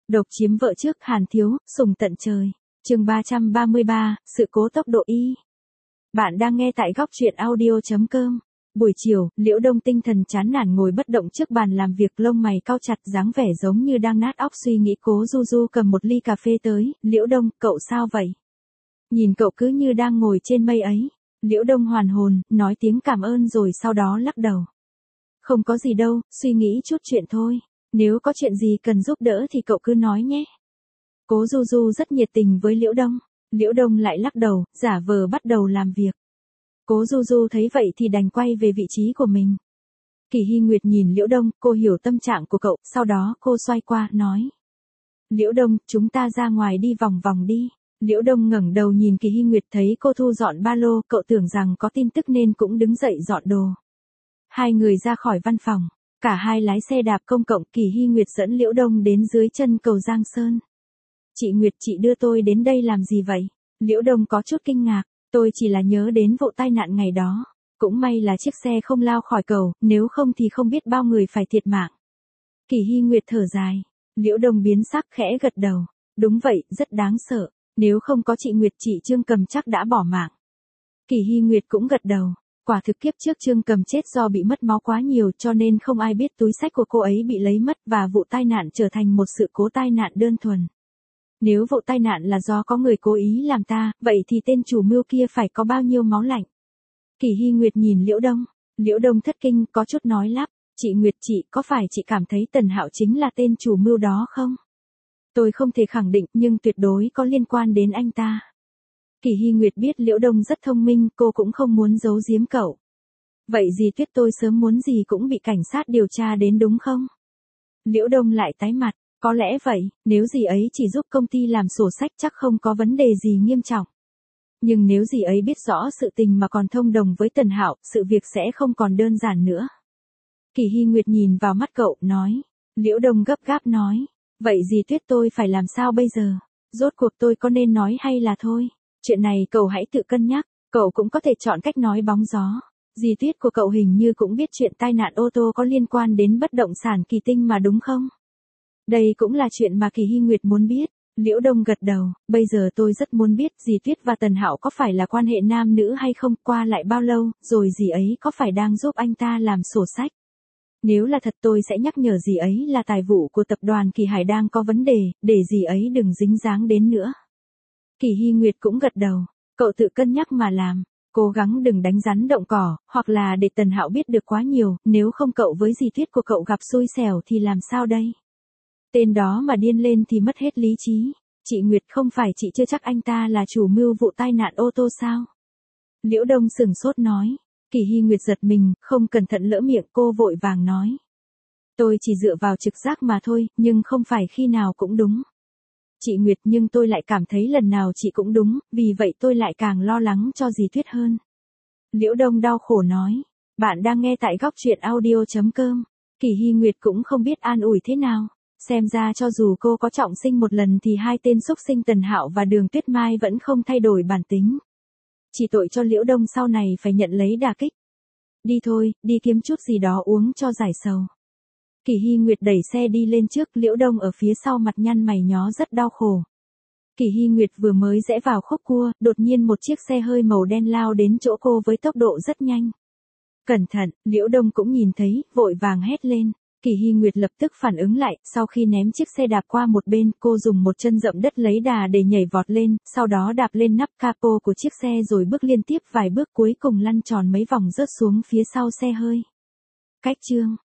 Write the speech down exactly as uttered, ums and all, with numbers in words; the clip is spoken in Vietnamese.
Độc chiếm vợ trước Hàn Thiếu, sùng tận trời. Chương ba trăm ba mươi ba, sự cố tốc độ y. Bạn đang nghe tại góc truyện audio chấm com. Buổi chiều, Liễu Đông tinh thần chán nản ngồi bất động trước bàn làm việc, lông mày cau chặt, dáng vẻ giống như đang nát óc suy nghĩ. Cố Du Du cầm một ly cà phê tới, "Liễu Đông, cậu sao vậy? Nhìn cậu cứ như đang ngồi trên mây ấy." Liễu Đông hoàn hồn, nói tiếng cảm ơn rồi sau đó lắc đầu. "Không có gì đâu, suy nghĩ chút chuyện thôi. Nếu có chuyện gì cần giúp đỡ thì cậu cứ nói nhé." Cố Du Du rất nhiệt tình với Liễu Đông. Liễu Đông lại lắc đầu, giả vờ bắt đầu làm việc. Cố Du Du thấy vậy thì đành quay về vị trí của mình. Kỳ Hy Nguyệt nhìn Liễu Đông, cô hiểu tâm trạng của cậu, sau đó cô xoay qua, nói. "Liễu Đông, chúng ta ra ngoài đi vòng vòng đi." Liễu Đông ngẩng đầu nhìn Kỳ Hy Nguyệt, thấy cô thu dọn ba lô, cậu tưởng rằng có tin tức nên cũng đứng dậy dọn đồ. Hai người ra khỏi văn phòng, cả hai lái xe đạp công cộng. Kỳ Hy Nguyệt dẫn Liễu Đông đến dưới chân cầu Giang Sơn. "Chị Nguyệt, chị đưa tôi đến đây làm gì vậy?" Liễu Đông có chút kinh ngạc. "Tôi chỉ là nhớ đến vụ tai nạn ngày đó. Cũng may là chiếc xe không lao khỏi cầu, nếu không thì không biết bao người phải thiệt mạng." Kỳ Hy Nguyệt thở dài. Liễu Đông biến sắc, khẽ gật đầu. "Đúng vậy, rất đáng sợ. Nếu không có chị Nguyệt, chị Trương Cầm chắc đã bỏ mạng." Kỳ Hy Nguyệt cũng gật đầu. Quả thực kiếp trước Trương Cầm chết do bị mất máu quá nhiều, cho nên không ai biết túi xách của cô ấy bị lấy mất, và vụ tai nạn trở thành một sự cố tai nạn đơn thuần. Nếu vụ tai nạn là do có người cố ý làm ta, vậy thì tên chủ mưu kia phải có bao nhiêu máu lạnh. Kỳ Hy Nguyệt nhìn Liễu Đông. Liễu Đông thất kinh, có chút nói lắp. "Chị Nguyệt, chị, có phải chị cảm thấy Tần Hạo chính là tên chủ mưu đó không?" "Tôi không thể khẳng định, nhưng tuyệt đối có liên quan đến anh ta." Kỳ Hy Nguyệt biết Liễu Đông rất thông minh, cô cũng không muốn giấu giếm cậu. "Vậy dì Tuyết tôi sớm muốn gì cũng bị cảnh sát điều tra đến đúng không?" Liễu Đông lại tái mặt. "Có lẽ vậy, nếu dì ấy chỉ giúp công ty làm sổ sách chắc không có vấn đề gì nghiêm trọng. Nhưng nếu dì ấy biết rõ sự tình mà còn thông đồng với Tần Hạo, sự việc sẽ không còn đơn giản nữa." Kỳ Hy Nguyệt nhìn vào mắt cậu, nói. Liễu Đông gấp gáp nói. "Vậy dì Tuyết tôi phải làm sao bây giờ? Rốt cuộc tôi có nên nói hay là thôi? Chuyện này cậu hãy tự cân nhắc, cậu cũng có thể chọn cách nói bóng gió. Dì Tuyết của cậu hình như cũng biết chuyện tai nạn ô tô có liên quan đến bất động sản Kỳ Tinh mà đúng không?" Đây cũng là chuyện mà Kỳ Hy Nguyệt muốn biết. Liễu Đông gật đầu. "Bây giờ tôi rất muốn biết dì Tuyết và Tần Hạo có phải là quan hệ nam nữ hay không, qua lại bao lâu, rồi dì ấy có phải đang giúp anh ta làm sổ sách. Nếu là thật tôi sẽ nhắc nhở dì ấy là tài vụ của tập đoàn Kỳ Hải đang có vấn đề, để dì ấy đừng dính dáng đến nữa." Kỳ Hy Nguyệt cũng gật đầu. "Cậu tự cân nhắc mà làm. Cố gắng đừng đánh rắn động cỏ, hoặc là để Tần Hạo biết được quá nhiều, nếu không cậu với dì Tuyết của cậu gặp xui xẻo thì làm sao đây? Tên đó mà điên lên thì mất hết lý trí. Chị Nguyệt, không phải chị chưa chắc anh ta là chủ mưu vụ tai nạn ô tô sao?" Liễu Đông sừng sốt nói. Kỳ Hy Nguyệt giật mình, không cẩn thận lỡ miệng, cô vội vàng nói. "Tôi chỉ dựa vào trực giác mà thôi, nhưng không phải khi nào cũng đúng. Chị Nguyệt, nhưng tôi lại cảm thấy lần nào chị cũng đúng, vì vậy tôi lại càng lo lắng cho dì Tuyết hơn." Liễu Đông đau khổ nói. Bạn đang nghe tại góc truyện audio chấm com. Kỳ Hy Nguyệt cũng không biết an ủi thế nào. Xem ra cho dù cô có trọng sinh một lần thì hai tên xúc sinh Tần Hạo và Đường Tuyết Mai vẫn không thay đổi bản tính. Chỉ tội cho Liễu Đông sau này phải nhận lấy đả kích. "Đi thôi, đi kiếm chút gì đó uống cho giải sầu." Kỳ Hy Nguyệt đẩy xe đi lên trước, Liễu Đông ở phía sau mặt nhăn mày nhó rất đau khổ. Kỳ Hy Nguyệt vừa mới rẽ vào khúc cua, đột nhiên một chiếc xe hơi màu đen lao đến chỗ cô với tốc độ rất nhanh. "Cẩn thận!" Liễu Đông cũng nhìn thấy, vội vàng hét lên. Kỳ Hy Nguyệt lập tức phản ứng lại, sau khi ném chiếc xe đạp qua một bên, cô dùng một chân dậm đất lấy đà để nhảy vọt lên, sau đó đạp lên nắp capo của chiếc xe rồi bước liên tiếp vài bước, cuối cùng lăn tròn mấy vòng rớt xuống phía sau xe hơi. Cách chương